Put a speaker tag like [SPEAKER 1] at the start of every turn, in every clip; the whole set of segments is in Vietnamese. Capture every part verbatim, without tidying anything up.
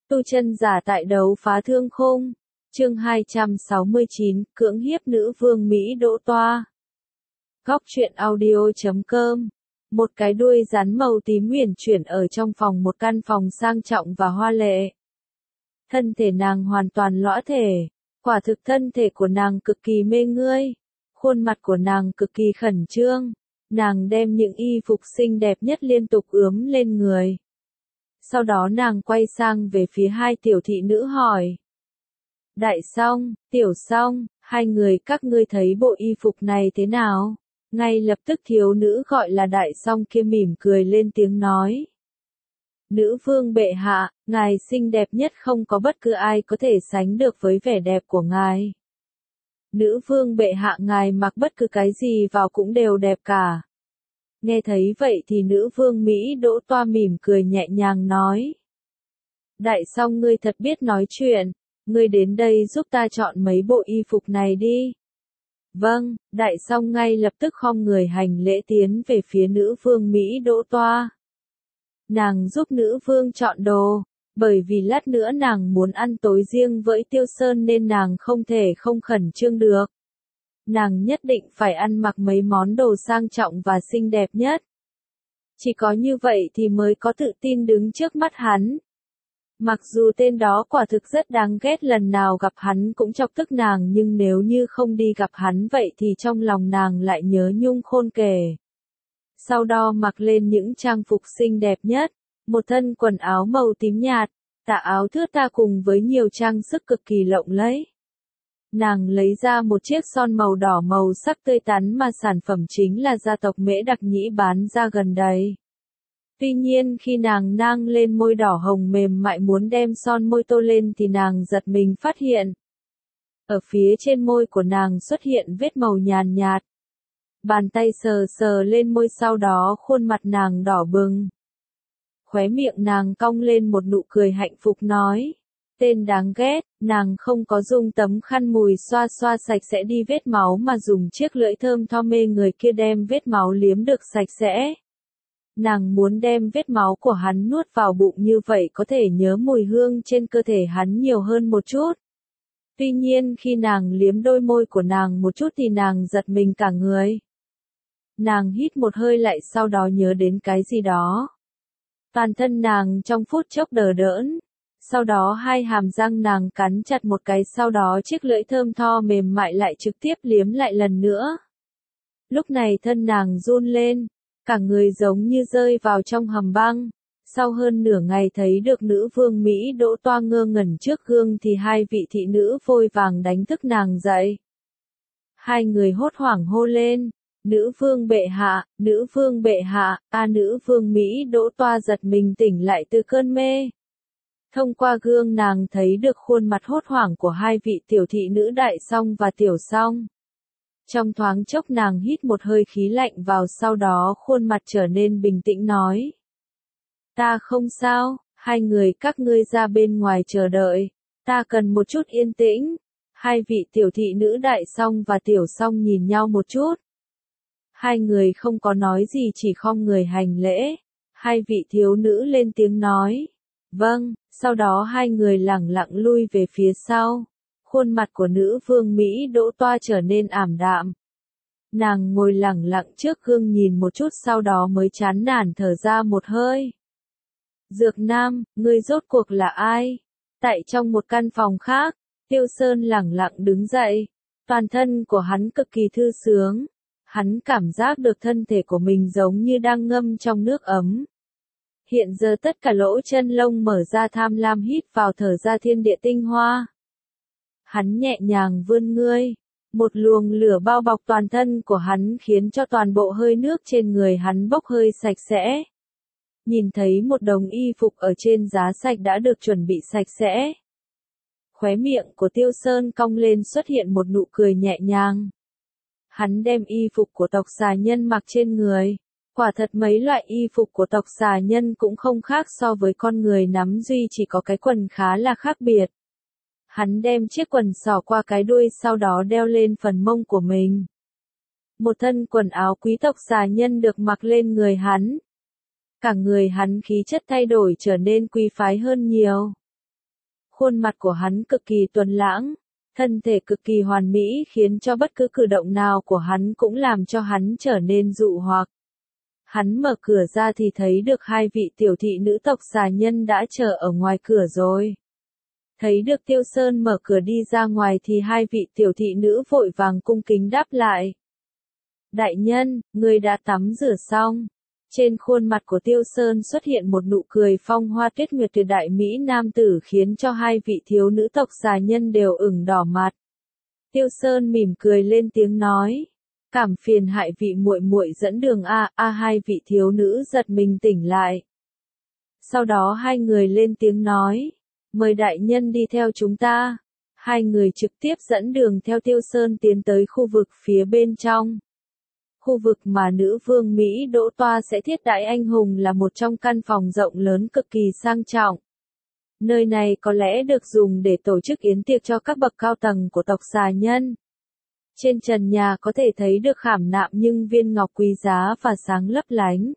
[SPEAKER 1] Tu chân giả tại đấu phá thương khung. Chương hai trăm sáu mươi chín, cưỡng hiếp nữ vương Mỹ Đỗ Toa. Góc truyện audio chấm com. Một cái đuôi rắn màu tím huyền chuyển ở trong phòng một căn phòng sang trọng và hoa lệ. Thân thể nàng hoàn toàn lõa thể, quả thực thân thể của nàng cực kỳ mê ngươi. Khuôn mặt của nàng cực kỳ khẩn trương, nàng đem những y phục xinh đẹp nhất liên tục ướm lên người. Sau đó nàng quay sang về phía hai tiểu thị nữ hỏi. Đại Song, Tiểu Song, hai người các ngươi thấy bộ y phục này thế nào? Ngay lập tức thiếu nữ gọi là Đại Song kia mỉm cười lên tiếng nói. Nữ vương bệ hạ, ngài xinh đẹp nhất, không có bất cứ ai có thể sánh được với vẻ đẹp của ngài. Nữ vương bệ hạ, ngài mặc bất cứ cái gì vào cũng đều đẹp cả. Nghe thấy vậy thì nữ vương Mỹ Đỗ Toa mỉm cười nhẹ nhàng nói. Đại Song, ngươi thật biết nói chuyện, ngươi đến đây giúp ta chọn mấy bộ y phục này đi. Vâng, Đại Song ngay lập tức khom người hành lễ tiến về phía nữ vương Mỹ Đỗ Toa. Nàng giúp nữ vương chọn đồ, bởi vì lát nữa nàng muốn ăn tối riêng với Tiêu Sơn nên nàng không thể không khẩn trương được. Nàng nhất định phải ăn mặc mấy món đồ sang trọng và xinh đẹp nhất. Chỉ có như vậy thì mới có tự tin đứng trước mắt hắn. Mặc dù tên đó quả thực rất đáng ghét, lần nào gặp hắn cũng chọc tức nàng, nhưng nếu như không đi gặp hắn vậy thì trong lòng nàng lại nhớ nhung khôn kể. Sau đó mặc lên những trang phục xinh đẹp nhất, một thân quần áo màu tím nhạt, tà áo thướt tha cùng với nhiều trang sức cực kỳ lộng lẫy. Nàng lấy ra một chiếc son màu đỏ màu sắc tươi tắn mà sản phẩm chính là gia tộc Mễ Đặc Nhĩ bán ra gần đây. Tuy nhiên khi nàng nang lên môi đỏ hồng mềm mại muốn đem son môi tô lên thì nàng giật mình phát hiện. Ở phía trên môi của nàng xuất hiện vết màu nhàn nhạt. Bàn tay sờ sờ lên môi, sau đó khuôn mặt nàng đỏ bừng. Khóe miệng nàng cong lên một nụ cười hạnh phúc nói. Tên đáng ghét, nàng không có dùng tấm khăn mùi xoa xoa sạch sẽ đi vết máu mà dùng chiếc lưỡi thơm tho mê người kia đem vết máu liếm được sạch sẽ. Nàng muốn đem vết máu của hắn nuốt vào bụng, như vậy có thể nhớ mùi hương trên cơ thể hắn nhiều hơn một chút. Tuy nhiên khi nàng liếm đôi môi của nàng một chút thì nàng giật mình cả người. Nàng hít một hơi lại, sau đó nhớ đến cái gì đó. Toàn thân nàng trong phút chốc đờ đẫn. Sau đó hai hàm răng nàng cắn chặt một cái, sau đó chiếc lưỡi thơm tho mềm mại lại trực tiếp liếm lại lần nữa. Lúc này thân nàng run lên, cả người giống như rơi vào trong hầm băng. Sau hơn nửa ngày thấy được nữ vương Mỹ Đỗ Toa ngơ ngẩn trước gương thì hai vị thị nữ vội vàng đánh thức nàng dậy. Hai người hốt hoảng hô lên. Nữ vương bệ hạ, nữ vương bệ hạ, a nữ vương Mỹ Đỗ Toa giật mình tỉnh lại từ cơn mê. Thông qua gương nàng thấy được khuôn mặt hốt hoảng của hai vị tiểu thị nữ Đại Song và Tiểu Song. Trong thoáng chốc nàng hít một hơi khí lạnh vào, sau đó khuôn mặt trở nên bình tĩnh nói. Ta không sao, hai người các ngươi ra bên ngoài chờ đợi, ta cần một chút yên tĩnh. Hai vị tiểu thị nữ Đại Song và Tiểu Song nhìn nhau một chút. Hai người không có nói gì, chỉ khom người hành lễ. Hai vị thiếu nữ lên tiếng nói. Vâng, sau đó hai người lẳng lặng lui về phía sau. Khuôn mặt của nữ vương Mỹ Đỗ Toa trở nên ảm đạm. Nàng ngồi lẳng lặng trước gương nhìn một chút, sau đó mới chán nản thở ra một hơi. Dược Nam, ngươi rốt cuộc là ai? Tại trong một căn phòng khác, Tiêu Sơn lẳng lặng đứng dậy. Toàn thân của hắn cực kỳ thư sướng. Hắn cảm giác được thân thể của mình giống như đang ngâm trong nước ấm. Hiện giờ tất cả lỗ chân lông mở ra, tham lam hít vào thở ra thiên địa tinh hoa. Hắn nhẹ nhàng vươn người. Một luồng lửa bao bọc toàn thân của hắn khiến cho toàn bộ hơi nước trên người hắn bốc hơi sạch sẽ. Nhìn thấy một đống y phục ở trên giá sạch đã được chuẩn bị sạch sẽ. Khóe miệng của Tiêu Sơn cong lên, xuất hiện một nụ cười nhẹ nhàng. Hắn đem y phục của tộc xà nhân mặc trên người. Quả thật mấy loại y phục của tộc xà nhân cũng không khác so với con người nắm, duy chỉ có cái quần khá là khác biệt. Hắn đem chiếc quần xỏ qua cái đuôi, sau đó đeo lên phần mông của mình. Một thân quần áo quý tộc xà nhân được mặc lên người hắn. Cả người hắn khí chất thay đổi, trở nên quý phái hơn nhiều. Khuôn mặt của hắn cực kỳ tuấn lãng, thân thể cực kỳ hoàn mỹ khiến cho bất cứ cử động nào của hắn cũng làm cho hắn trở nên dụ hoặc. Hắn mở cửa ra thì thấy được hai vị tiểu thị nữ tộc xà nhân đã chờ ở ngoài cửa rồi. Thấy được Tiêu Sơn mở cửa đi ra ngoài thì hai vị tiểu thị nữ vội vàng cung kính đáp lại. Đại nhân, người đã tắm rửa xong. Trên khuôn mặt của Tiêu Sơn xuất hiện một nụ cười phong hoa tuyết nguyệt tuyệt đại mỹ nam tử khiến cho hai vị thiếu nữ tộc xà nhân đều ửng đỏ mặt. Tiêu Sơn mỉm cười lên tiếng nói. Cảm phiền hại vị muội muội dẫn đường a a hai vị thiếu nữ giật mình tỉnh lại. Sau đó hai người lên tiếng nói. Mời đại nhân đi theo chúng ta. Hai người trực tiếp dẫn đường theo Tiêu Sơn tiến tới khu vực phía bên trong. Khu vực mà nữ vương Mỹ Đỗ Toa sẽ thiết đãi anh hùng là một trong căn phòng rộng lớn cực kỳ sang trọng. Nơi này có lẽ được dùng để tổ chức yến tiệc cho các bậc cao tầng của tộc xà nhân. Trên trần nhà có thể thấy được khảm nạm những viên ngọc quý giá và sáng lấp lánh.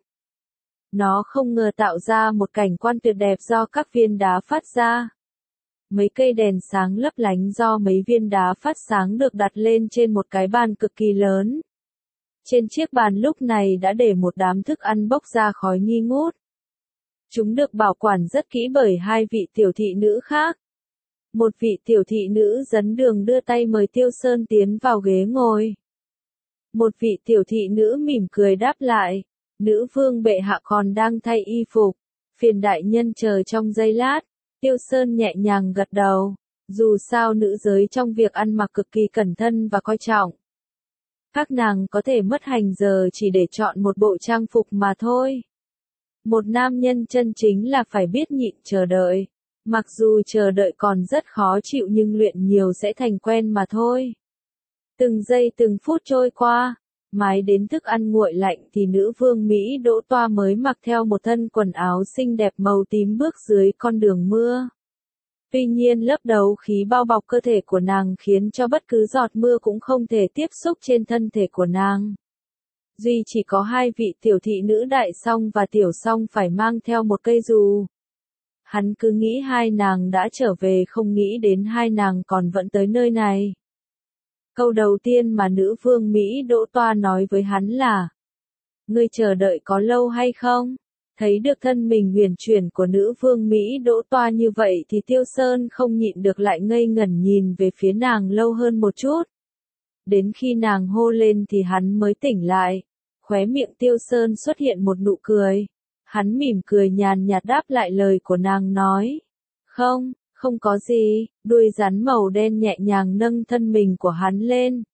[SPEAKER 1] Nó không ngờ tạo ra một cảnh quan tuyệt đẹp do các viên đá phát ra. Mấy cây đèn sáng lấp lánh do mấy viên đá phát sáng được đặt lên trên một cái bàn cực kỳ lớn. Trên chiếc bàn lúc này đã để một đám thức ăn bốc ra khói nghi ngút. Chúng được bảo quản rất kỹ bởi hai vị tiểu thị nữ khác. Một vị tiểu thị nữ dẫn đường đưa tay mời Tiêu Sơn tiến vào ghế ngồi. Một vị tiểu thị nữ mỉm cười đáp lại. Nữ vương bệ hạ còn đang thay y phục. Phiền đại nhân chờ trong giây lát. Tiêu Sơn nhẹ nhàng gật đầu. Dù sao nữ giới trong việc ăn mặc cực kỳ cẩn thận và coi trọng. Các nàng có thể mất hành giờ chỉ để chọn một bộ trang phục mà thôi. Một nam nhân chân chính là phải biết nhịn chờ đợi. Mặc dù chờ đợi còn rất khó chịu nhưng luyện nhiều sẽ thành quen mà thôi. Từng giây từng phút trôi qua, mãi đến thức ăn nguội lạnh thì nữ vương Mỹ Đỗ Toa mới mặc theo một thân quần áo xinh đẹp màu tím bước dưới con đường mưa. Tuy nhiên lớp đấu khí bao bọc cơ thể của nàng khiến cho bất cứ giọt mưa cũng không thể tiếp xúc trên thân thể của nàng. Duy chỉ có hai vị tiểu thị nữ Đại Song và Tiểu Song phải mang theo một cây dù. Hắn cứ nghĩ hai nàng đã trở về không nghĩ đến hai nàng còn vẫn tới nơi này. Câu đầu tiên mà nữ vương Mỹ Đỗ Toa nói với hắn là: Ngươi chờ đợi có lâu hay không? Thấy được thân mình huyền chuyển của nữ vương Mỹ Đỗ Toa như vậy thì Tiêu Sơn không nhịn được lại ngây ngẩn nhìn về phía nàng lâu hơn một chút. Đến khi nàng hô lên thì hắn mới tỉnh lại. Khóe miệng Tiêu Sơn xuất hiện một nụ cười. Hắn mỉm cười nhàn nhạt đáp lại lời của nàng nói. Không, không có gì. Đuôi rắn màu đen nhẹ nhàng nâng thân mình của hắn lên.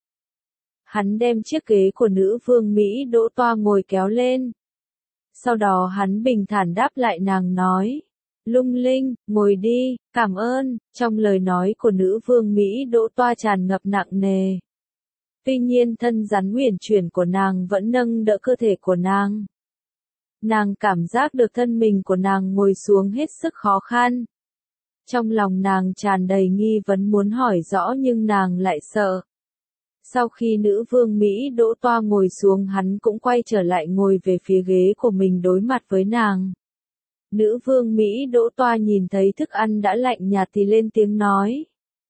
[SPEAKER 1] Hắn đem chiếc ghế của nữ vương Mỹ Đỗ Toa ngồi kéo lên. Sau đó hắn bình thản đáp lại nàng nói. Lung Linh, ngồi đi, cảm ơn. Trong lời nói của nữ vương Mỹ Đỗ Toa tràn ngập nặng nề. Tuy nhiên thân rắn huyền chuyển của nàng vẫn nâng đỡ cơ thể của nàng. Nàng cảm giác được thân mình của nàng ngồi xuống hết sức khó khăn. Trong lòng nàng tràn đầy nghi vấn muốn hỏi rõ nhưng nàng lại sợ. Sau khi nữ vương Mỹ Đỗ Toa ngồi xuống hắn cũng quay trở lại ngồi về phía ghế của mình đối mặt với nàng. Nữ vương Mỹ Đỗ Toa nhìn thấy thức ăn đã lạnh nhạt thì lên tiếng nói.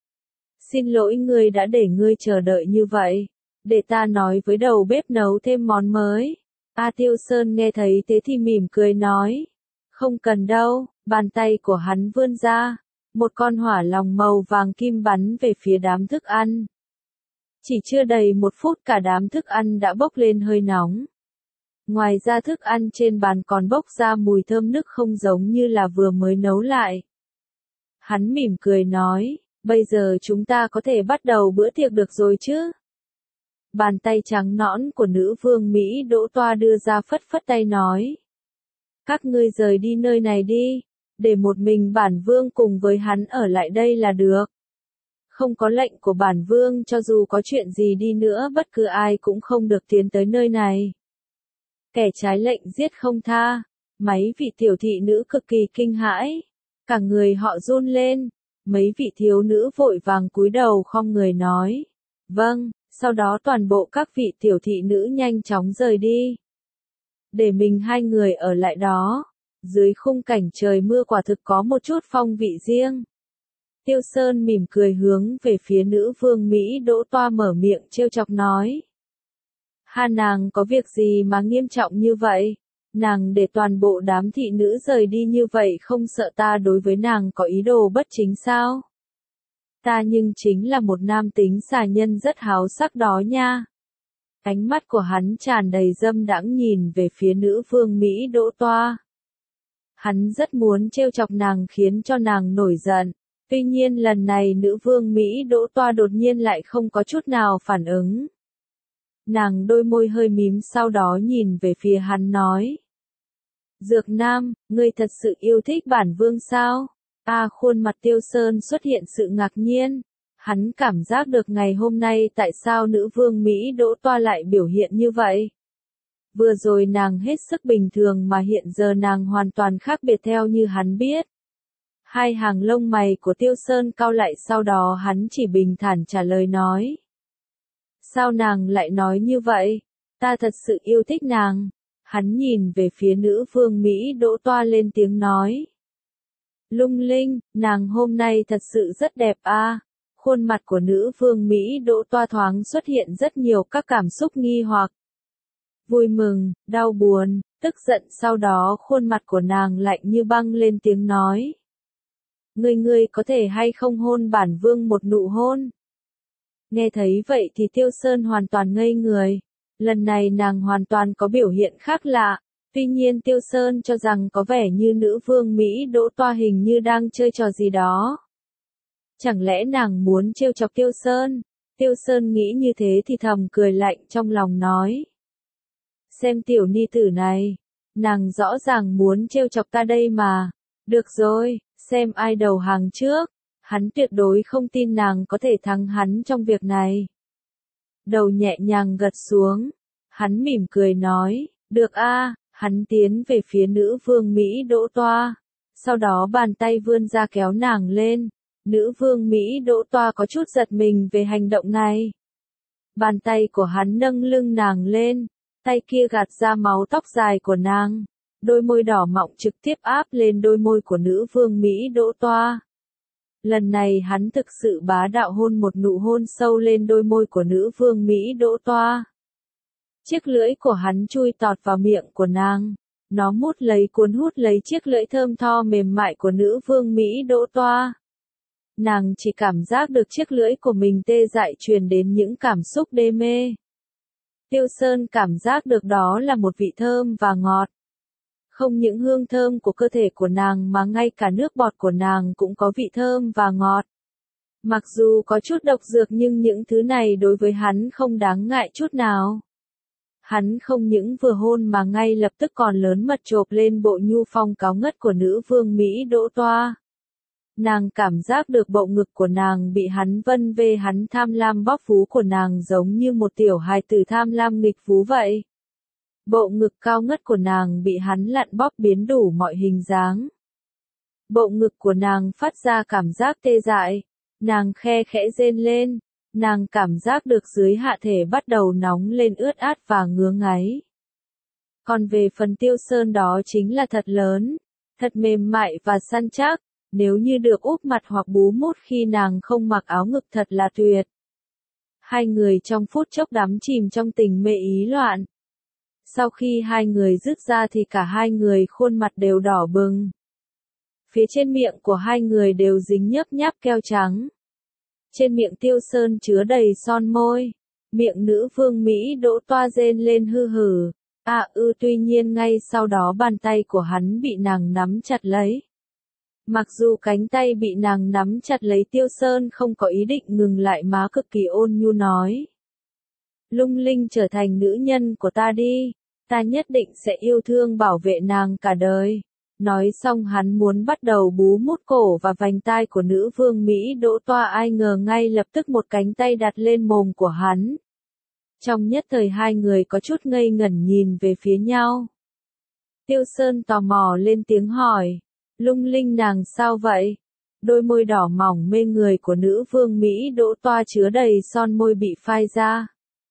[SPEAKER 1] Xin lỗi ngươi đã để ngươi chờ đợi như vậy. Để ta nói với đầu bếp nấu thêm món mới. A Tiêu Sơn nghe thấy thế thì mỉm cười nói. Không cần đâu, bàn tay của hắn vươn ra. Một con hỏa lòng màu vàng kim bắn về phía đám thức ăn. Chỉ chưa đầy một phút cả đám thức ăn đã bốc lên hơi nóng. Ngoài ra thức ăn trên bàn còn bốc ra mùi thơm nức không giống như là vừa mới nấu lại. Hắn mỉm cười nói, bây giờ chúng ta có thể bắt đầu bữa tiệc được rồi chứ? Bàn tay trắng nõn của nữ vương Mỹ Đỗ Toa đưa ra phất phất tay nói. Các ngươi rời đi nơi này đi, để một mình bản vương cùng với hắn ở lại đây là được. Không có lệnh của bản vương cho dù có chuyện gì đi nữa bất cứ ai cũng không được tiến tới nơi này. Kẻ trái lệnh giết không tha, mấy vị tiểu thị nữ cực kỳ kinh hãi. Cả người họ run lên, mấy vị thiếu nữ vội vàng cúi đầu khom người nói. Vâng, sau đó toàn bộ các vị tiểu thị nữ nhanh chóng rời đi. Để mình hai người ở lại đó, dưới khung cảnh trời mưa quả thực có một chút phong vị riêng. Tiêu Sơn mỉm cười hướng về phía nữ vương Mỹ Đỗ Toa mở miệng trêu chọc nói. Ha, nàng có việc gì mà nghiêm trọng như vậy? Nàng để toàn bộ đám thị nữ rời đi như vậy không sợ ta đối với nàng có ý đồ bất chính sao? Ta nhưng chính là một nam tính xà nhân rất háo sắc đó nha. Ánh mắt của hắn tràn đầy dâm đãng nhìn về phía nữ vương Mỹ Đỗ Toa. Hắn rất muốn trêu chọc nàng khiến cho nàng nổi giận. Tuy nhiên lần này nữ vương Mỹ Đỗ Toa đột nhiên lại không có chút nào phản ứng. Nàng đôi môi hơi mím sau đó nhìn về phía hắn nói. Dược Nam, ngươi thật sự yêu thích bản vương sao? À, khuôn mặt Tiêu Sơn xuất hiện sự ngạc nhiên. Hắn cảm giác được ngày hôm nay tại sao nữ vương Mỹ Đỗ Toa lại biểu hiện như vậy. Vừa rồi nàng hết sức bình thường mà hiện giờ nàng hoàn toàn khác biệt theo như hắn biết. Hai hàng lông mày của Tiêu Sơn cau lại sau đó hắn chỉ bình thản trả lời nói. Sao nàng lại nói như vậy? Ta thật sự yêu thích nàng. Hắn nhìn về phía nữ vương Mỹ Đỗ Toa lên tiếng nói. Lung Linh, nàng hôm nay thật sự rất đẹp a. Khuôn mặt của nữ vương Mỹ Đỗ Toa thoáng xuất hiện rất nhiều các cảm xúc nghi hoặc. Vui mừng, đau buồn, tức giận, sau đó khuôn mặt của nàng lạnh như băng lên tiếng nói. Ngươi ngươi có thể hay không hôn bản vương một nụ hôn? Nghe thấy vậy thì Tiêu Sơn hoàn toàn ngây người. Lần này nàng hoàn toàn có biểu hiện khác lạ. Tuy nhiên Tiêu Sơn cho rằng có vẻ như nữ vương Mỹ Đỗ Toa hình như đang chơi trò gì đó. Chẳng lẽ nàng muốn trêu chọc Tiêu Sơn? Tiêu Sơn nghĩ như thế thì thầm cười lạnh trong lòng nói. Xem tiểu ni tử này, nàng rõ ràng muốn trêu chọc ta đây mà. Được rồi, xem ai đầu hàng trước. Hắn tuyệt đối không tin nàng có thể thắng hắn trong việc này. Đầu nhẹ nhàng gật xuống. Hắn mỉm cười nói, được a. Hắn tiến về phía nữ vương Mỹ Đỗ Toa. Sau đó bàn tay vươn ra kéo nàng lên. Nữ vương Mỹ Đỗ Toa có chút giật mình về hành động này. Bàn tay của hắn nâng lưng nàng lên. Tay kia gạt ra máu tóc dài của nàng. Đôi môi đỏ mọng trực tiếp áp lên đôi môi của nữ vương Mỹ Đỗ Toa. Lần này hắn thực sự bá đạo hôn một nụ hôn sâu lên đôi môi của nữ vương Mỹ Đỗ Toa. Chiếc lưỡi của hắn chui tọt vào miệng của nàng. Nó mút lấy cuốn hút lấy chiếc lưỡi thơm tho mềm mại của nữ vương Mỹ Đỗ Toa. Nàng chỉ cảm giác được chiếc lưỡi của mình tê dại truyền đến những cảm xúc đê mê. Tiêu Sơn cảm giác được đó là một vị thơm và ngọt. Không những hương thơm của cơ thể của nàng mà ngay cả nước bọt của nàng cũng có vị thơm và ngọt. Mặc dù có chút độc dược nhưng những thứ này đối với hắn không đáng ngại chút nào. Hắn không những vừa hôn mà ngay lập tức còn lớn mật chộp lên bộ nhu phong cáo ngất của nữ vương Mỹ Đỗ Toa. Nàng cảm giác được bộ ngực của nàng bị hắn vân vê, hắn tham lam bóp vú của nàng giống như một tiểu hài tử tham lam nghịch vú vậy. Bộ ngực cao ngất của nàng bị hắn lặn bóp biến đủ mọi hình dáng. Bộ ngực của nàng phát ra cảm giác tê dại. Nàng khe khẽ rên lên. Nàng cảm giác được dưới hạ thể bắt đầu nóng lên ướt át và ngứa ngáy. Còn về phần Tiêu Sơn đó chính là thật lớn, thật mềm mại và săn chắc. Nếu như được úp mặt hoặc bú mút khi nàng không mặc áo ngực thật là tuyệt. Hai người trong phút chốc đắm chìm trong tình mê ý loạn. Sau khi hai người dứt ra thì cả hai người khuôn mặt đều đỏ bừng. Phía trên miệng của hai người đều dính nhấp nháp keo trắng. Trên miệng Tiêu Sơn chứa đầy son môi. Miệng nữ vương Mỹ Đỗ Toa rên lên hư hử. À ư tuy nhiên ngay sau đó bàn tay của hắn bị nàng nắm chặt lấy. Mặc dù cánh tay bị nàng nắm chặt lấy, Tiêu Sơn không có ý định ngừng lại má cực kỳ ôn nhu nói. Lung Linh trở thành nữ nhân của ta đi, ta nhất định sẽ yêu thương bảo vệ nàng cả đời. Nói xong hắn muốn bắt đầu bú mút cổ và vành tai của nữ vương Mỹ Đỗ Toa, ai ngờ ngay lập tức một cánh tay đặt lên mồm của hắn. Trong nhất thời hai người có chút ngây ngẩn nhìn về phía nhau. Tiêu Sơn tò mò lên tiếng hỏi. Lung Linh nàng sao vậy? Đôi môi đỏ mỏng mê người của nữ vương Mỹ Đỗ Toa chứa đầy son môi bị phai ra.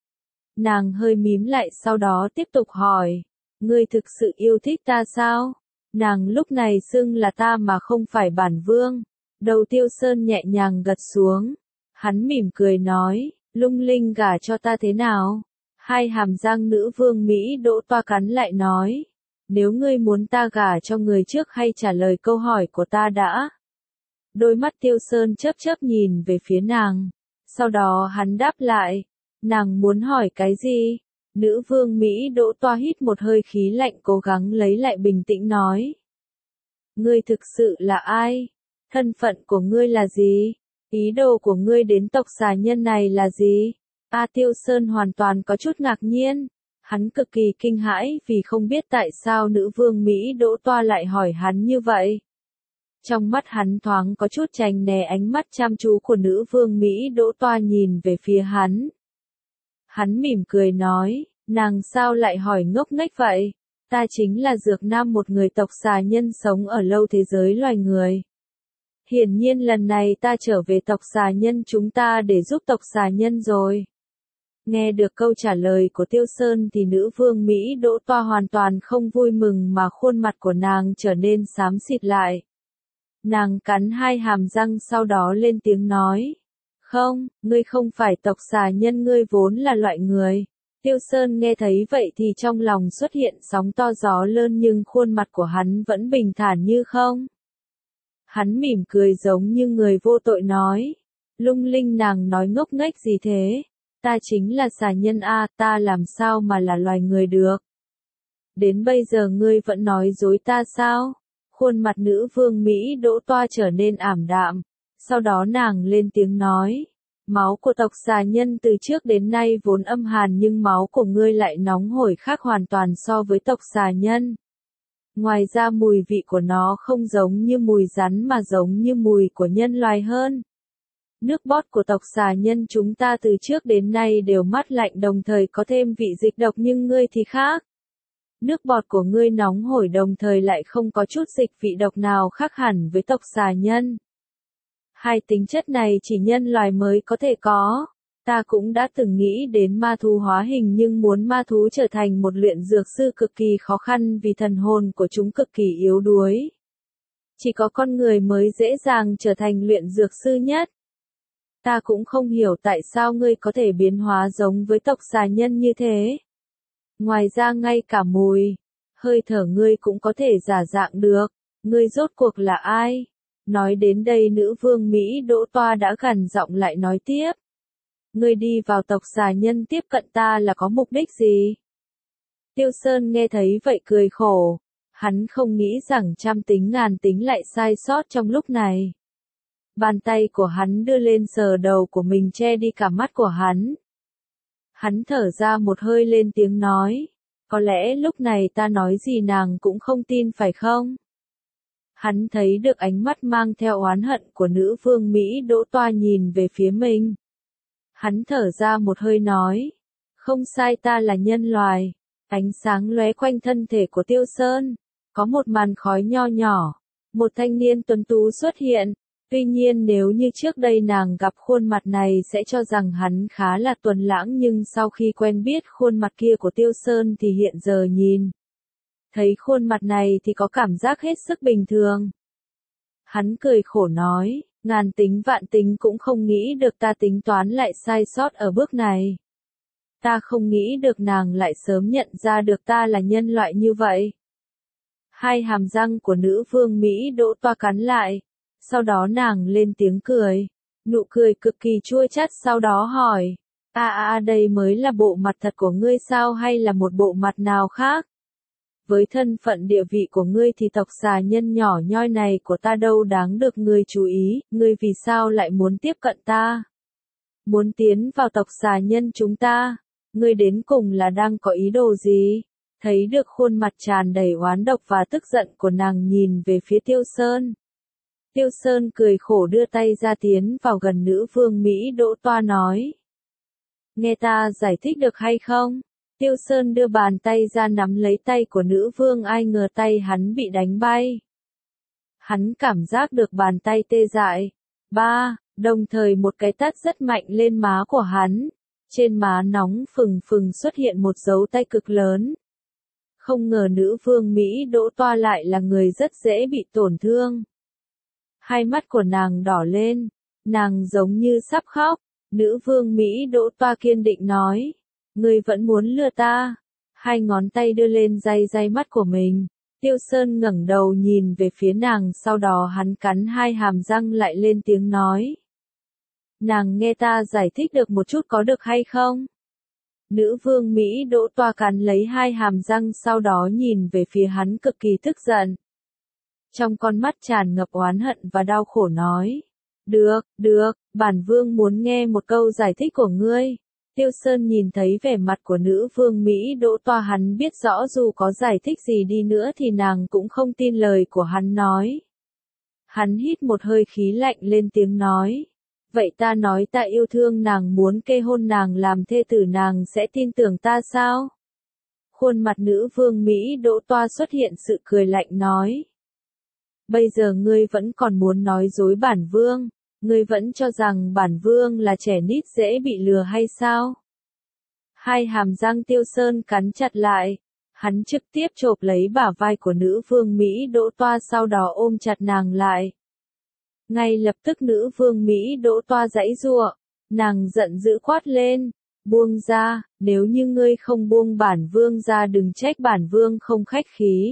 [SPEAKER 1] Nàng hơi mím lại sau đó tiếp tục hỏi. Ngươi thực sự yêu thích ta sao? Nàng lúc này xưng là ta mà không phải bản vương. Đầu Tiêu Sơn nhẹ nhàng gật xuống. Hắn mỉm cười nói, Lung Linh gả cho ta thế nào? Hai hàm răng nữ vương Mỹ Đỗ Toa cắn lại nói, nếu ngươi muốn ta gả cho người trước hay trả lời câu hỏi của ta đã? Đôi mắt Tiêu Sơn chớp chớp nhìn về phía nàng. Sau đó hắn đáp lại, nàng muốn hỏi cái gì? Nữ vương Mỹ Đỗ Toa hít một hơi khí lạnh cố gắng lấy lại bình tĩnh nói. Ngươi thực sự là ai? Thân phận của ngươi là gì? Ý đồ của ngươi đến tộc xà nhân này là gì? A Tiêu Sơn hoàn toàn có chút ngạc nhiên. Hắn cực kỳ kinh hãi vì không biết tại sao nữ vương Mỹ Đỗ Toa lại hỏi hắn như vậy. Trong mắt hắn thoáng có chút tránh né ánh mắt chăm chú của nữ vương Mỹ Đỗ Toa nhìn về phía hắn. Hắn mỉm cười nói, nàng sao lại hỏi ngốc nghếch vậy? Ta chính là Dược Nam, một người tộc xà nhân sống ở lâu thế giới loài người. Hiển nhiên lần này ta trở về tộc xà nhân chúng ta để giúp tộc xà nhân rồi. Nghe được câu trả lời của Tiêu Sơn thì nữ vương Mỹ Đỗ Toa hoàn toàn không vui mừng mà khuôn mặt của nàng trở nên xám xịt lại. Nàng cắn hai hàm răng sau đó lên tiếng nói. Không, ngươi không phải tộc xà nhân, ngươi vốn là loại người. Tiêu Sơn nghe thấy vậy thì trong lòng xuất hiện sóng to gió lớn nhưng khuôn mặt của hắn vẫn bình thản như không. Hắn mỉm cười giống như người vô tội nói. Lung Linh, nàng nói ngốc nghếch gì thế? Ta chính là xà nhân a, ta làm sao mà là loài người được? Đến bây giờ ngươi vẫn nói dối ta sao? Khuôn mặt nữ vương Mỹ Đỗ Toa trở nên ảm đạm. Sau đó nàng lên tiếng nói. Máu của tộc xà nhân từ trước đến nay vốn âm hàn nhưng máu của ngươi lại nóng hổi khác hoàn toàn so với tộc xà nhân. Ngoài ra mùi vị của nó không giống như mùi rắn mà giống như mùi của nhân loài hơn. Nước bọt của tộc xà nhân chúng ta từ trước đến nay đều mát lạnh đồng thời có thêm vị dịch độc nhưng ngươi thì khác. Nước bọt của ngươi nóng hổi đồng thời lại không có chút dịch vị độc nào khác hẳn với tộc xà nhân. Hai tính chất này chỉ nhân loài mới có thể có. Ta cũng đã từng nghĩ đến ma thú hóa hình nhưng muốn ma thú trở thành một luyện dược sư cực kỳ khó khăn vì thần hồn của chúng cực kỳ yếu đuối. Chỉ có con người mới dễ dàng trở thành luyện dược sư nhất. Ta cũng không hiểu tại sao ngươi có thể biến hóa giống với tộc xà nhân như thế. Ngoài ra ngay cả mùi, hơi thở ngươi cũng có thể giả dạng được. Ngươi rốt cuộc là ai? Nói đến đây nữ vương Mỹ Đỗ Toa đã gằn giọng lại nói tiếp. Ngươi đi vào tộc xà nhân tiếp cận ta là có mục đích gì? Tiêu Sơn nghe thấy vậy cười khổ. Hắn không nghĩ rằng trăm tính ngàn tính lại sai sót trong lúc này. Bàn tay của hắn đưa lên sờ đầu của mình che đi cả mắt của hắn. Hắn thở ra một hơi lên tiếng nói. Có lẽ lúc này ta nói gì nàng cũng không tin phải không? Hắn thấy được ánh mắt mang theo oán hận của nữ vương Mỹ Đỗ Toa nhìn về phía mình. Hắn thở ra một hơi nói. Không sai, ta là nhân loài. Ánh sáng lóe quanh thân thể của Tiêu Sơn. Có một màn khói nho nhỏ. Một thanh niên tuấn tú xuất hiện. Tuy nhiên nếu như trước đây nàng gặp khuôn mặt này sẽ cho rằng hắn khá là tuấn lãng nhưng sau khi quen biết khuôn mặt kia của Tiêu Sơn thì hiện giờ nhìn. Thấy khuôn mặt này thì có cảm giác hết sức bình thường. Hắn cười khổ nói, ngàn tính vạn tính cũng không nghĩ được ta tính toán lại sai sót ở bước này. Ta không nghĩ được nàng lại sớm nhận ra được ta là nhân loại như vậy. Hai hàm răng của nữ vương Mỹ Đỗ Toa cắn lại. Sau đó nàng lên tiếng cười. Nụ cười cực kỳ chua chát sau đó hỏi. À à đây mới là bộ mặt thật của ngươi sao hay là một bộ mặt nào khác? Với thân phận địa vị của ngươi thì tộc xà nhân nhỏ nhoi này của ta đâu đáng được ngươi chú ý, ngươi vì sao lại muốn tiếp cận ta? Muốn tiến vào tộc xà nhân chúng ta? Ngươi đến cùng là đang có ý đồ gì? Thấy được khuôn mặt tràn đầy oán độc và tức giận của nàng nhìn về phía Tiêu Sơn. Tiêu Sơn cười khổ đưa tay ra tiến vào gần nữ vương Mỹ Đỗ Toa nói. Nghe ta giải thích được hay không? Tiêu Sơn đưa bàn tay ra nắm lấy tay của nữ vương, ai ngờ tay hắn bị đánh bay. Hắn cảm giác được bàn tay tê dại. Ba, đồng thời một cái tát rất mạnh lên má của hắn. Trên má nóng phừng phừng xuất hiện một dấu tay cực lớn. Không ngờ nữ vương Mỹ Đỗ Toa lại là người rất dễ bị tổn thương. Hai mắt của nàng đỏ lên, nàng giống như sắp khóc. Nữ vương Mỹ Đỗ Toa kiên định nói, ngươi vẫn muốn lừa ta. Hai ngón tay đưa lên day day mắt của mình. Tiêu Sơn ngẩng đầu nhìn về phía nàng, sau đó hắn cắn hai hàm răng lại lên tiếng nói. Nàng nghe ta giải thích được một chút có được hay không? Nữ vương Mỹ Đỗ Toa cắn lấy hai hàm răng, sau đó nhìn về phía hắn cực kỳ tức giận. Trong con mắt tràn ngập oán hận và đau khổ nói. Được, được, bản vương muốn nghe một câu giải thích của ngươi. Tiêu Sơn nhìn thấy vẻ mặt của nữ vương Mỹ Đỗ Toa, hắn biết rõ dù có giải thích gì đi nữa thì nàng cũng không tin lời của hắn nói. Hắn hít một hơi khí lạnh lên tiếng nói. Vậy ta nói ta yêu thương nàng, muốn kê hôn nàng làm thê tử, nàng sẽ tin tưởng ta sao? Khuôn mặt nữ vương Mỹ Đỗ Toa xuất hiện sự cười lạnh nói. Bây giờ ngươi vẫn còn muốn nói dối bản vương? Ngươi vẫn cho rằng bản vương là trẻ nít dễ bị lừa hay sao? Hai hàm răng Tiêu Sơn cắn chặt lại. Hắn trực tiếp chộp lấy bả vai của nữ vương Mỹ Đỗ Toa, sau đó ôm chặt nàng lại. Ngay lập tức nữ vương Mỹ Đỗ Toa giãy giụa, nàng giận dữ quát lên, buông ra, nếu như ngươi không buông bản vương ra đừng trách bản vương không khách khí.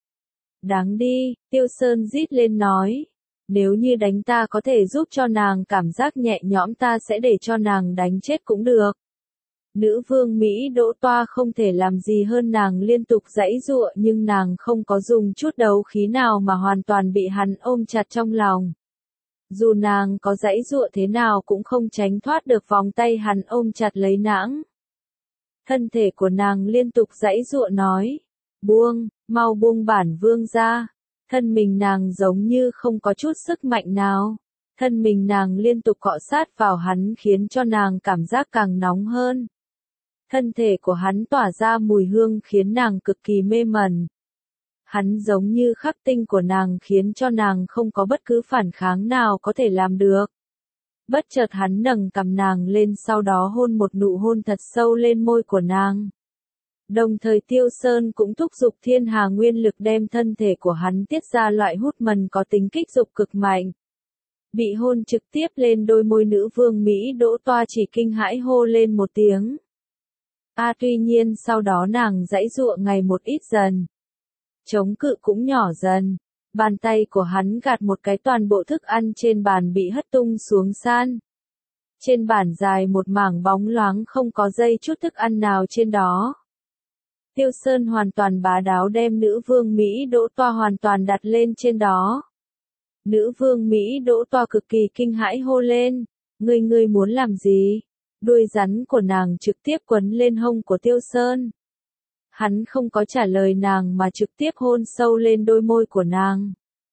[SPEAKER 1] Đáng đi, Tiêu Sơn rít lên nói, nếu như đánh ta có thể giúp cho nàng cảm giác nhẹ nhõm, ta sẽ để cho nàng đánh chết cũng được. Nữ vương Mỹ Đỗ Toa không thể làm gì hơn, nàng liên tục giãy giụa nhưng nàng không có dùng chút đấu khí nào mà hoàn toàn bị hắn ôm chặt trong lòng. Dù nàng có giãy giụa thế nào cũng không tránh thoát được vòng tay hắn ôm chặt lấy nàng. Thân thể của nàng liên tục giãy giụa nói, buông, mau buông bản vương ra. Thân mình nàng giống như không có chút sức mạnh nào. Thân mình nàng liên tục cọ sát vào hắn khiến cho nàng cảm giác càng nóng hơn. Thân thể của hắn tỏa ra mùi hương khiến nàng cực kỳ mê mẩn. Hắn giống như khắc tinh của nàng khiến cho nàng không có bất cứ phản kháng nào có thể làm được. Bất chợt hắn nâng cằm nàng lên, sau đó hôn một nụ hôn thật sâu lên môi của nàng. Đồng thời Tiêu Sơn cũng thúc giục thiên hà nguyên lực đem thân thể của hắn tiết ra loại hút mần có tính kích dục cực mạnh. Bị hôn trực tiếp lên đôi môi, nữ vương Mỹ Đỗ Toa chỉ kinh hãi hô lên một tiếng. À, tuy nhiên sau đó nàng giãy giụa ngày một ít dần. Chống cự cũng nhỏ dần. Bàn tay của hắn gạt một cái, toàn bộ thức ăn trên bàn bị hất tung xuống san. Trên bàn dài một mảng bóng loáng không có dây chút thức ăn nào trên đó. Tiêu Sơn hoàn toàn bá đạo đem nữ vương Mỹ Đỗ Toa hoàn toàn đặt lên trên đó. Nữ vương Mỹ Đỗ Toa cực kỳ kinh hãi hô lên, ngươi ngươi muốn làm gì? Đuôi rắn của nàng trực tiếp quấn lên hông của Tiêu Sơn. Hắn không có trả lời nàng mà trực tiếp hôn sâu lên đôi môi của nàng.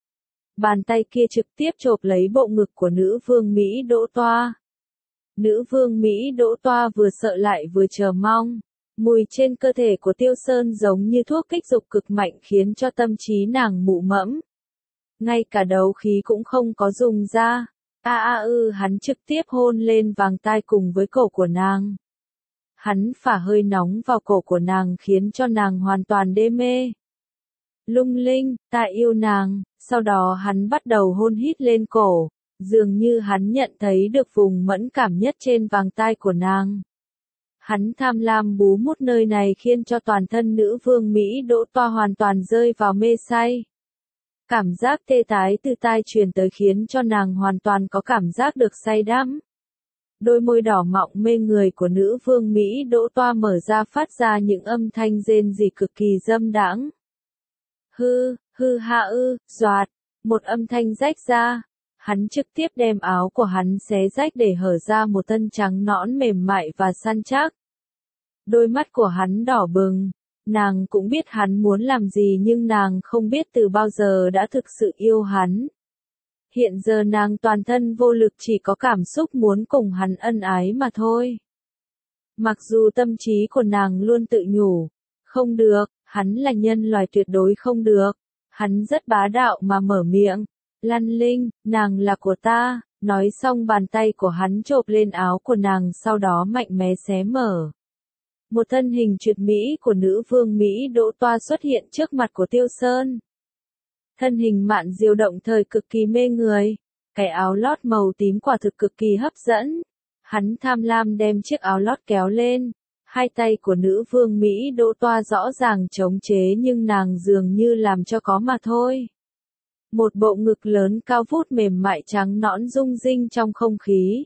[SPEAKER 1] Bàn tay kia trực tiếp chộp lấy bộ ngực của nữ vương Mỹ Đỗ Toa. Nữ vương Mỹ Đỗ Toa vừa sợ lại vừa chờ mong. Mùi trên cơ thể của Tiêu Sơn giống như thuốc kích dục cực mạnh khiến cho tâm trí nàng mụ mẫm. Ngay cả đấu khí cũng không có dùng ra. A a ư hắn trực tiếp hôn lên vàng tai cùng với cổ của nàng. Hắn phả hơi nóng vào cổ của nàng khiến cho nàng hoàn toàn đê mê. Lung linh, ta yêu nàng, sau đó hắn bắt đầu hôn hít lên cổ, dường như hắn nhận thấy được vùng mẫn cảm nhất trên vàng tai của nàng. Hắn tham lam bú mút nơi này khiến cho toàn thân nữ vương Mỹ Đỗ Toa hoàn toàn rơi vào mê say. Cảm giác tê tái từ tai truyền tới khiến cho nàng hoàn toàn có cảm giác được say đắm. Đôi môi đỏ mọng mê người của nữ vương Mỹ Đỗ Toa mở ra phát ra những âm thanh rên rỉ cực kỳ dâm đãng. Hư, hư hạ ư, doạt, một âm thanh rách ra. Hắn trực tiếp đem áo của hắn xé rách để hở ra một thân trắng nõn mềm mại và săn chắc. Đôi mắt của hắn đỏ bừng. Nàng cũng biết hắn muốn làm gì nhưng nàng không biết từ bao giờ đã thực sự yêu hắn. Hiện giờ nàng toàn thân vô lực, chỉ có cảm xúc muốn cùng hắn ân ái mà thôi. Mặc dù tâm trí của nàng luôn tự nhủ, không được, hắn là nhân loài tuyệt đối không được. Hắn rất bá đạo mà mở miệng, Lan Linh, nàng là của ta. Nói xong bàn tay của hắn chộp lên áo của nàng, sau đó mạnh mẽ xé mở. Một thân hình tuyệt mỹ của nữ vương Mỹ Đỗ Toa xuất hiện trước mặt của Tiêu Sơn. Thân hình Mạn Diệu động thời cực kỳ mê người, cái áo lót màu tím quả thực cực kỳ hấp dẫn. Hắn tham lam đem chiếc áo lót kéo lên, hai tay của nữ vương Mỹ Đỗ Toa rõ ràng chống chế nhưng nàng dường như làm cho có mà thôi. Một bộ ngực lớn cao vút mềm mại trắng nõn rung rinh trong không khí.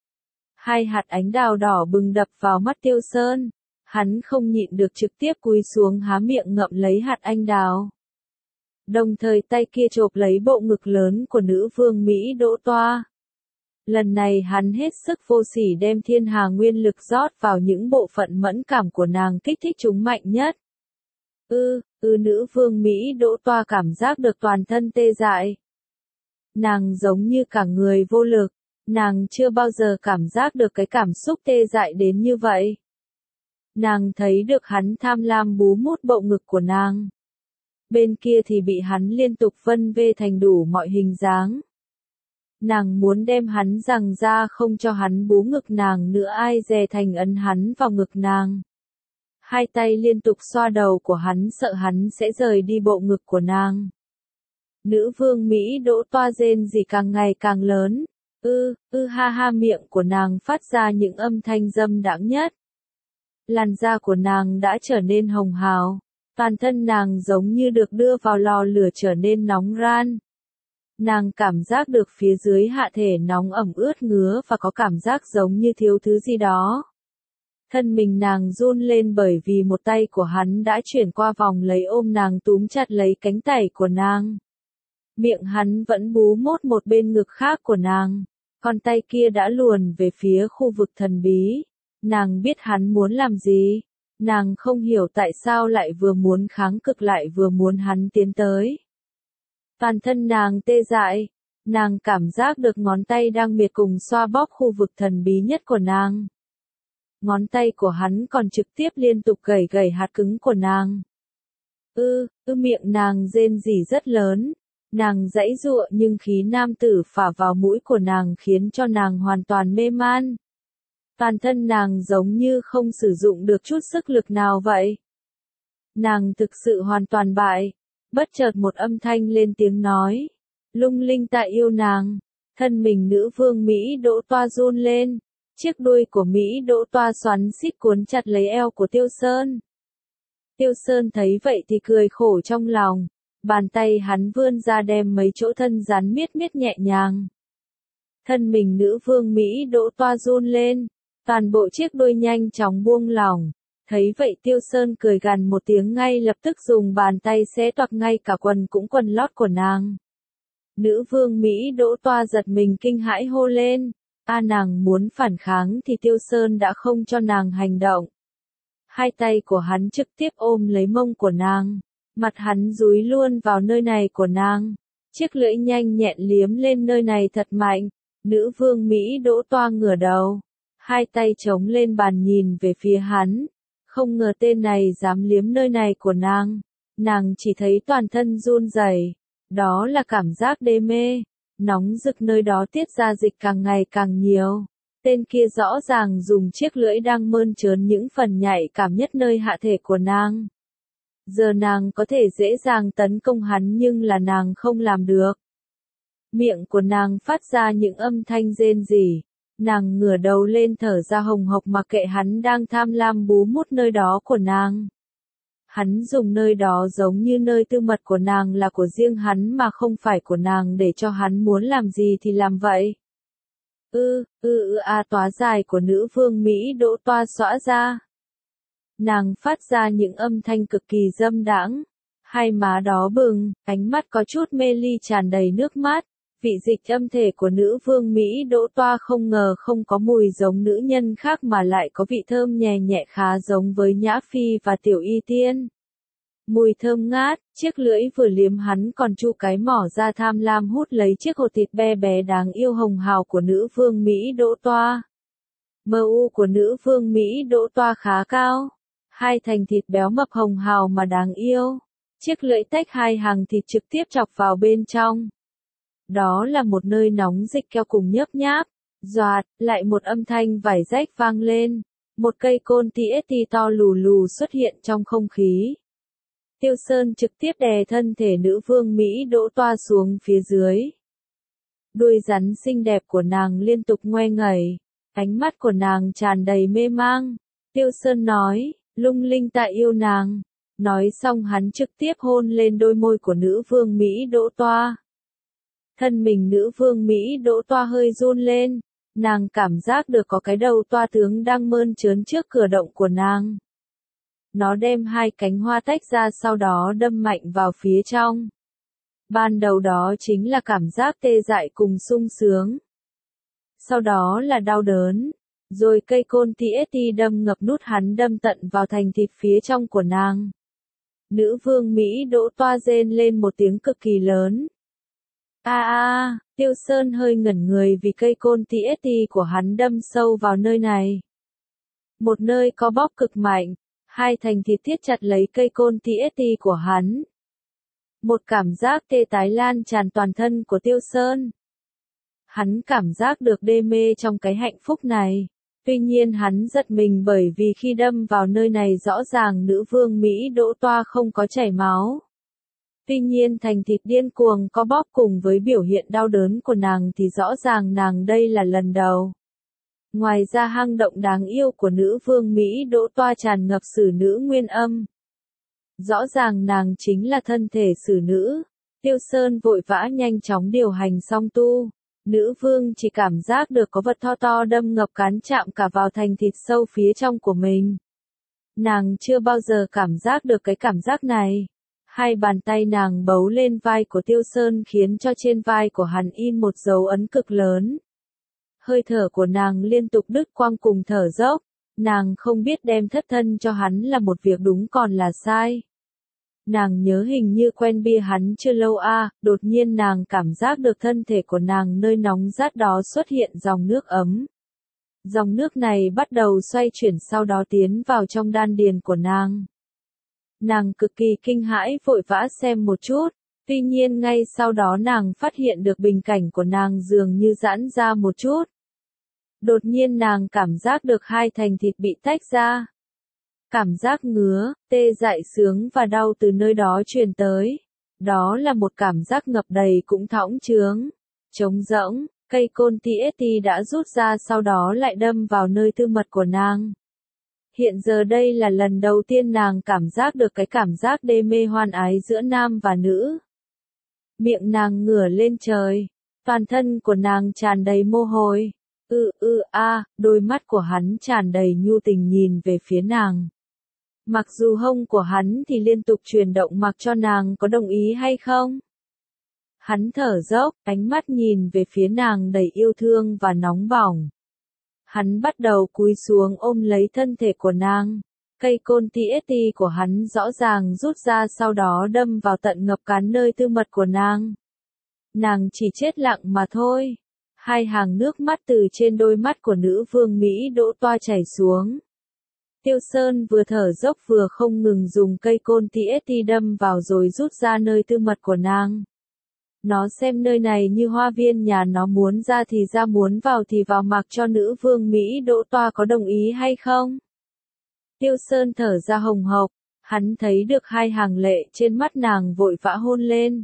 [SPEAKER 1] Hai hạt ánh đào đỏ bừng đập vào mắt Tiêu Sơn, hắn không nhịn được trực tiếp cúi xuống há miệng ngậm lấy hạt anh đào. Đồng thời tay kia chộp lấy bộ ngực lớn của nữ vương Mỹ Đỗ Toa. Lần này hắn hết sức vô sỉ đem thiên hà nguyên lực rót vào những bộ phận mẫn cảm của nàng kích thích chúng mạnh nhất. Ư, ư nữ vương Mỹ Đỗ Toa cảm giác được toàn thân tê dại. Nàng giống như cả người vô lực, nàng chưa bao giờ cảm giác được cái cảm xúc tê dại đến như vậy. Nàng thấy được hắn tham lam bú mút bộ ngực của nàng. Bên kia thì bị hắn liên tục vân vê thành đủ mọi hình dáng. Nàng muốn đem hắn giằng ra không cho hắn bú ngực nàng nữa, ai dè thành ấn hắn vào ngực nàng. Hai tay liên tục xoa đầu của hắn sợ hắn sẽ rời đi bộ ngực của nàng. Nữ vương Mỹ Đỗ Toa rên rỉ càng ngày càng lớn, ư, ư ha ha miệng của nàng phát ra những âm thanh dâm đãng nhất. Làn da của nàng đã trở nên hồng hào, toàn thân nàng giống như được đưa vào lò lửa trở nên nóng ran. Nàng cảm giác được phía dưới hạ thể nóng ẩm ướt ngứa và có cảm giác giống như thiếu thứ gì đó. Thân mình nàng run lên bởi vì một tay của hắn đã chuyển qua vòng lấy ôm nàng túm chặt lấy cánh tay của nàng. Miệng hắn vẫn bú mốt một bên ngực khác của nàng, còn tay kia đã luồn về phía khu vực thần bí. Nàng biết hắn muốn làm gì, nàng không hiểu tại sao lại vừa muốn kháng cự lại vừa muốn hắn tiến tới. Toàn thân nàng tê dại, nàng cảm giác được ngón tay đang miệt cùng xoa bóp khu vực thần bí nhất của nàng. Ngón tay của hắn còn trực tiếp liên tục gẩy gẩy hạt cứng của nàng. Ư, ư miệng nàng rên rỉ rất lớn, nàng giãy giụa nhưng khí nam tử phả vào mũi của nàng khiến cho nàng hoàn toàn mê man. Toàn thân nàng giống như không sử dụng được chút sức lực nào vậy. Nàng thực sự hoàn toàn bại. Bất chợt một âm thanh lên tiếng nói. Lung linh ta yêu nàng. Thân mình nữ vương Mỹ Đỗ Toa run lên. Chiếc đuôi của Mỹ Đỗ Toa xoắn xít cuốn chặt lấy eo của Tiêu Sơn. Tiêu Sơn thấy vậy thì cười khổ trong lòng. Bàn tay hắn vươn ra đem mấy chỗ thân rắn miết miết nhẹ nhàng. Thân mình nữ vương Mỹ Đỗ Toa run lên. Toàn bộ chiếc đuôi nhanh chóng buông lỏng. Thấy vậy Tiêu Sơn cười gằn một tiếng ngay lập tức dùng bàn tay xé toạc ngay cả quần cũng quần lót của nàng. Nữ vương Mỹ Đỗ Toa giật mình kinh hãi hô lên. A nàng muốn phản kháng thì Tiêu Sơn đã không cho nàng hành động. Hai tay của hắn trực tiếp ôm lấy mông của nàng. Mặt hắn dúi luôn vào nơi này của nàng. Chiếc lưỡi nhanh nhẹn liếm lên nơi này thật mạnh. Nữ vương Mỹ Đỗ Toa ngửa đầu. Hai tay chống lên bàn nhìn về phía hắn. Không ngờ tên này dám liếm nơi này của nàng. Nàng chỉ thấy toàn thân run rẩy. Đó là cảm giác đê mê. Nóng rực nơi đó tiết ra dịch càng ngày càng nhiều. Tên kia rõ ràng dùng chiếc lưỡi đang mơn trớn những phần nhạy cảm nhất nơi hạ thể của nàng. Giờ nàng có thể dễ dàng tấn công hắn nhưng là nàng không làm được. Miệng của nàng phát ra những âm thanh rên rỉ. Nàng ngửa đầu lên thở ra hồng hộc mà kệ hắn đang tham lam bú mút nơi đó của nàng. Hắn dùng nơi đó giống như nơi tư mật của nàng là của riêng hắn mà không phải của nàng để cho hắn muốn làm gì thì làm vậy. Ư, ư ư a tóa dài của nữ vương Mỹ Đỗ Toa xõa ra. Nàng phát ra những âm thanh cực kỳ dâm đãng. Hai má đó bừng, ánh mắt có chút mê ly tràn đầy nước mắt. Vị dịch âm thể của nữ vương Mỹ Đỗ Toa không ngờ không có mùi giống nữ nhân khác mà lại có vị thơm nhẹ nhẹ khá giống với Nhã Phi và Tiểu Y Tiên. Mùi thơm ngát, chiếc lưỡi vừa liếm hắn còn chu cái mỏ ra tham lam hút lấy chiếc hột thịt bé bé đáng yêu hồng hào của nữ vương Mỹ Đỗ Toa. Mờ u của nữ vương Mỹ Đỗ Toa khá cao. Hai thành thịt béo mập hồng hào mà đáng yêu. Chiếc lưỡi tách hai hàng thịt trực tiếp chọc vào bên trong. Đó là một nơi nóng dịch keo cùng nhớp nháp, doạt, lại một âm thanh vải rách vang lên, một cây côn tê ét tê to lù lù xuất hiện trong không khí. Tiêu Sơn trực tiếp đè thân thể nữ vương Mỹ Đỗ Toa xuống phía dưới. Đuôi rắn xinh đẹp của nàng liên tục ngoe ngẩy, ánh mắt của nàng tràn đầy mê mang. Tiêu Sơn nói, Lung Linh ta yêu nàng. Nói xong hắn trực tiếp hôn lên đôi môi của nữ vương Mỹ Đỗ Toa. Thân mình nữ vương Mỹ Đỗ Toa hơi run lên, nàng cảm giác được có cái đầu toa tướng đang mơn trớn trước cửa động của nàng. Nó đem hai cánh hoa tách ra sau đó đâm mạnh vào phía trong. Ban đầu đó chính là cảm giác tê dại cùng sung sướng. Sau đó là đau đớn, rồi cây côn tê ét tê đâm ngập nút hắn đâm tận vào thành thịt phía trong của nàng. Nữ vương Mỹ Đỗ Toa rên lên một tiếng cực kỳ lớn. A a, Tiêu Sơn hơi ngẩn người vì cây côn tê ét tê của hắn đâm sâu vào nơi này. Một nơi có bóp cực mạnh, hai thành thịt thiết chặt lấy cây côn tê ét tê của hắn. Một cảm giác tê tái lan tràn toàn thân của Tiêu Sơn. Hắn cảm giác được đê mê trong cái hạnh phúc này. Tuy nhiên hắn giật mình bởi vì khi đâm vào nơi này rõ ràng nữ vương Mỹ Đỗ Toa không có chảy máu. Tuy nhiên thành thịt điên cuồng có bóp cùng với biểu hiện đau đớn của nàng thì rõ ràng nàng đây là lần đầu. Ngoài ra hang động đáng yêu của nữ vương Mỹ Đỗ Toa tràn ngập sử nữ nguyên âm. Rõ ràng nàng chính là thân thể sử nữ. Tiêu Sơn vội vã nhanh chóng điều hành song tu. Nữ vương chỉ cảm giác được có vật to to đâm ngập cán chạm cả vào thành thịt sâu phía trong của mình. Nàng chưa bao giờ cảm giác được cái cảm giác này. Hai bàn tay nàng bấu lên vai của Tiêu Sơn khiến cho trên vai của hắn in một dấu ấn cực lớn. Hơi thở của nàng liên tục đứt quãng cùng thở dốc. Nàng không biết đem thất thân cho hắn là một việc đúng còn là sai. Nàng nhớ hình như quen bia hắn chưa lâu a, à, đột nhiên nàng cảm giác được thân thể của nàng nơi nóng rát đó xuất hiện dòng nước ấm. Dòng nước này bắt đầu xoay chuyển sau đó tiến vào trong đan điền của nàng. Nàng cực kỳ kinh hãi vội vã xem một chút, tuy nhiên ngay sau đó nàng phát hiện được bình cảnh của nàng dường như giãn ra một chút. Đột nhiên nàng cảm giác được hai thành thịt bị tách ra. Cảm giác ngứa, tê dại sướng và đau từ nơi đó truyền tới. Đó là một cảm giác ngập đầy cũng thõng trướng, trống rỗng, cây côn tê ét tê đã rút ra sau đó lại đâm vào nơi tư mật của nàng. Hiện giờ đây là lần đầu tiên nàng cảm giác được cái cảm giác đê mê hoan ái giữa nam và nữ. Miệng nàng ngửa lên trời, toàn thân của nàng tràn đầy mồ hôi. Ư ư a, đôi mắt của hắn tràn đầy nhu tình nhìn về phía nàng. Mặc dù hông của hắn thì liên tục chuyển động mặc cho nàng có đồng ý hay không. Hắn thở dốc, ánh mắt nhìn về phía nàng đầy yêu thương và nóng bỏng. Hắn bắt đầu cúi xuống ôm lấy thân thể của nàng. Cây côn tê ét tê của hắn rõ ràng rút ra sau đó đâm vào tận ngập cán nơi tư mật của nàng. Nàng chỉ chết lặng mà thôi. Hai hàng nước mắt từ trên đôi mắt của nữ vương Mỹ Đỗ Toa chảy xuống. Tiêu Sơn vừa thở dốc vừa không ngừng dùng cây côn tê ét tê đâm vào rồi rút ra nơi tư mật của nàng. Nó xem nơi này như hoa viên nhà, nó muốn ra thì ra, muốn vào thì vào, mặc cho nữ vương Mỹ Đỗ Toa có đồng ý hay không. Tiêu Sơn thở ra hồng hộc, hắn thấy được hai hàng lệ trên mắt nàng vội vã hôn lên.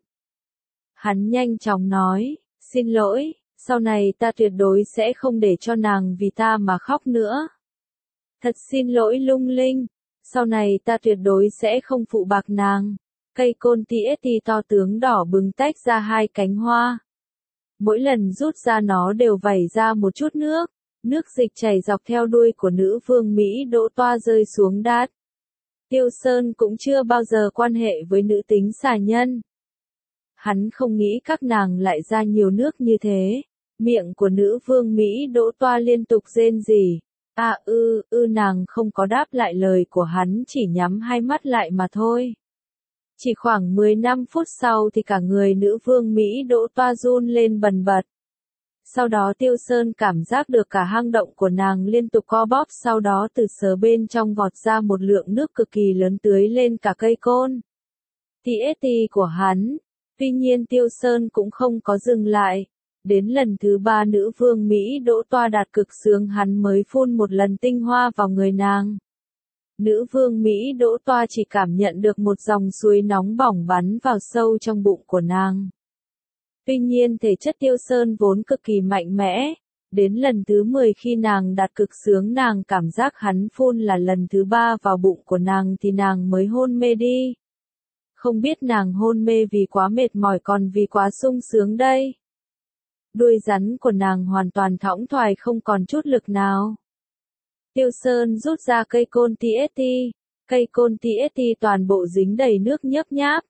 [SPEAKER 1] Hắn nhanh chóng nói, xin lỗi, sau này ta tuyệt đối sẽ không để cho nàng vì ta mà khóc nữa. Thật xin lỗi Lung Linh, sau này ta tuyệt đối sẽ không phụ bạc nàng. Cây côn tê ét tê to tướng đỏ bừng tách ra hai cánh hoa. Mỗi lần rút ra nó đều vẩy ra một chút nước, nước dịch chảy dọc theo đuôi của nữ vương Mỹ Đỗ Toa rơi xuống đát. Tiêu Sơn cũng chưa bao giờ quan hệ với nữ tính xà nhân. Hắn không nghĩ các nàng lại ra nhiều nước như thế. Miệng của nữ vương Mỹ Đỗ Toa liên tục rên rỉ. À ư, ư nàng không có đáp lại lời của hắn, chỉ nhắm hai mắt lại mà thôi. Chỉ khoảng mười lăm phút sau thì cả người nữ vương Mỹ Đỗ Toa run lên bần bật. Sau đó Tiêu Sơn cảm giác được cả hang động của nàng liên tục co bóp, sau đó từ sờ bên trong vọt ra một lượng nước cực kỳ lớn tưới lên cả cây côn tê ét tê của hắn. Tuy nhiên Tiêu Sơn cũng không có dừng lại. Đến lần thứ ba nữ vương Mỹ Đỗ Toa đạt cực sướng hắn mới phun một lần tinh hoa vào người nàng. Nữ vương Mỹ Đỗ Toa chỉ cảm nhận được một dòng suối nóng bỏng bắn vào sâu trong bụng của nàng. Tuy nhiên thể chất Tiêu Sơn vốn cực kỳ mạnh mẽ. Đến lần thứ mười khi nàng đạt cực sướng nàng cảm giác hắn phun là lần thứ ba vào bụng của nàng thì nàng mới hôn mê đi. Không biết nàng hôn mê vì quá mệt mỏi còn vì quá sung sướng đây. Đuôi rắn của nàng hoàn toàn thõng thoải không còn chút lực nào. Tiêu Sơn rút ra cây côn tê ét tê, cây côn tê ét tê toàn bộ dính đầy nước nhớp nháp.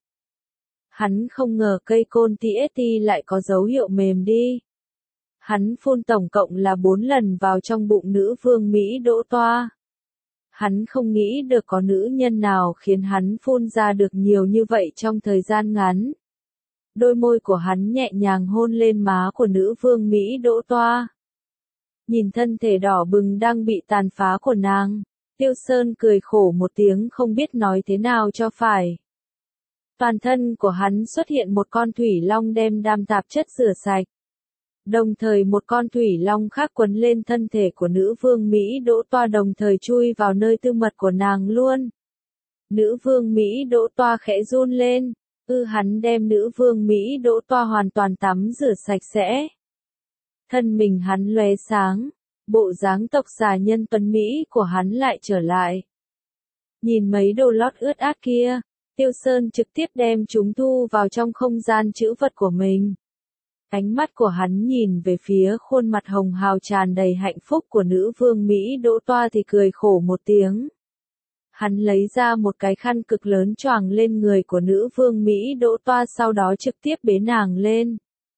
[SPEAKER 1] Hắn không ngờ cây côn tê ét tê lại có dấu hiệu mềm đi. Hắn phun tổng cộng là bốn lần vào trong bụng nữ vương Mỹ Đỗ Toa. Hắn không nghĩ được có nữ nhân nào khiến hắn phun ra được nhiều như vậy trong thời gian ngắn. Đôi môi của hắn nhẹ nhàng hôn lên má của nữ vương Mỹ Đỗ Toa. Nhìn thân thể đỏ bừng đang bị tàn phá của nàng, Tiêu Sơn cười khổ một tiếng không biết nói thế nào cho phải. Toàn thân của hắn xuất hiện một con thủy long đem đam tạp chất rửa sạch. Đồng thời một con thủy long khác quấn lên thân thể của nữ vương Mỹ Đỗ Toa đồng thời chui vào nơi tư mật của nàng luôn. Nữ vương Mỹ Đỗ Toa khẽ run lên, ư hắn đem nữ vương Mỹ Đỗ Toa hoàn toàn tắm rửa sạch sẽ. Thân mình hắn lóe sáng, bộ dáng tộc xà nhân tuấn Mỹ của hắn lại trở lại. Nhìn mấy đồ lót ướt át kia, Tiêu Sơn trực tiếp đem chúng thu vào trong không gian trữ vật của mình. Ánh mắt của hắn nhìn về phía khuôn mặt hồng hào tràn đầy hạnh phúc của nữ vương Mỹ Đỗ Toa thì cười khổ một tiếng. Hắn lấy ra một cái khăn cực lớn choàng lên người của nữ vương Mỹ Đỗ Toa sau đó trực tiếp bế nàng lên.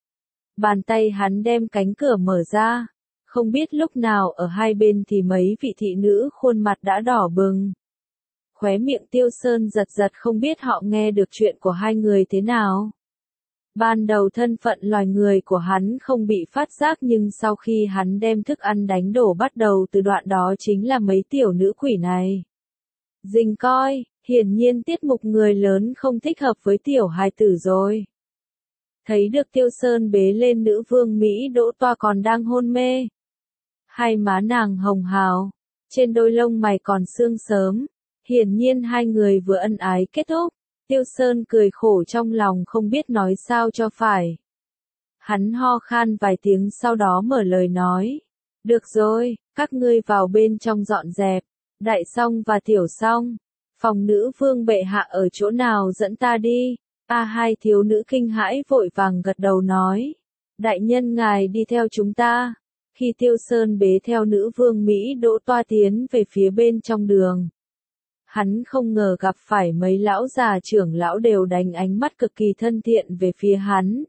[SPEAKER 1] Bàn tay hắn đem cánh cửa mở ra. Không biết lúc nào ở hai bên thì mấy vị thị nữ khuôn mặt đã đỏ bừng. Khóe miệng Tiêu Sơn giật giật không biết họ nghe được chuyện của hai người thế nào. Ban đầu thân phận loài người của hắn không bị phát giác nhưng sau khi hắn đem thức ăn đánh đổ bắt đầu từ đoạn đó chính là mấy tiểu nữ quỷ này. Dình coi, hiển nhiên tiết mục người lớn không thích hợp với tiểu hài tử rồi. Thấy được Tiêu Sơn bế lên nữ vương Mỹ Đỗ Toa còn đang hôn mê. Hai má nàng hồng hào, trên đôi lông mày còn sương sớm, hiển nhiên hai người vừa ân ái kết thúc. Tiêu Sơn cười khổ trong lòng không biết nói sao cho phải. Hắn ho khan vài tiếng sau đó mở lời nói. Được rồi, các ngươi vào bên trong dọn dẹp. Đại song và tiểu song. Phòng nữ vương bệ hạ ở chỗ nào dẫn ta đi. A hai thiếu nữ kinh hãi vội vàng gật đầu nói. Đại nhân ngài đi theo chúng ta. Khi Tiêu Sơn bế theo nữ vương Mỹ Đỗ Toa tiến về phía bên trong đường. Hắn không ngờ gặp phải mấy lão già trưởng lão đều đánh ánh mắt cực kỳ thân thiện về phía hắn.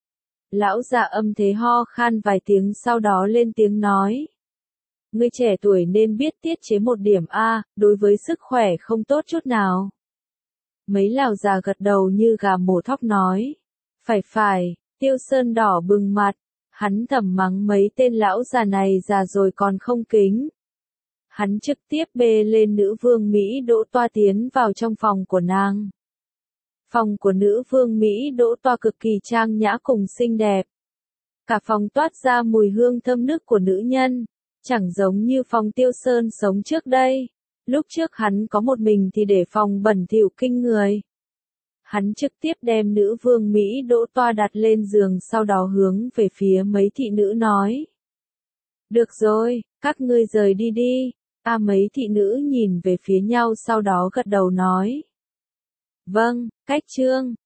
[SPEAKER 1] Lão già âm thế ho khan vài tiếng sau đó lên tiếng nói. Ngươi trẻ tuổi nên biết tiết chế một điểm A, đối với sức khỏe không tốt chút nào. Mấy lão già gật đầu như gà mổ thóc nói. Phải phải, Tiêu Sơn đỏ bừng mặt, hắn thầm mắng mấy tên lão già này già rồi còn không kính. Hắn trực tiếp bê lên nữ vương Mỹ Đỗ Toa tiến vào trong phòng của nàng. Phòng của nữ vương Mỹ Đỗ Toa cực kỳ trang nhã cùng xinh đẹp. Cả phòng toát ra mùi hương thơm nức của nữ nhân, chẳng giống như phòng Tiêu Sơn sống trước đây. Lúc trước hắn có một mình thì để phòng bẩn thỉu kinh người. Hắn trực tiếp đem nữ vương Mỹ Đỗ Toa đặt lên giường sau đó hướng về phía mấy thị nữ nói. Được rồi, các ngươi rời đi đi. A mấy thị nữ nhìn về phía nhau sau đó gật đầu nói. Vâng, cách trương.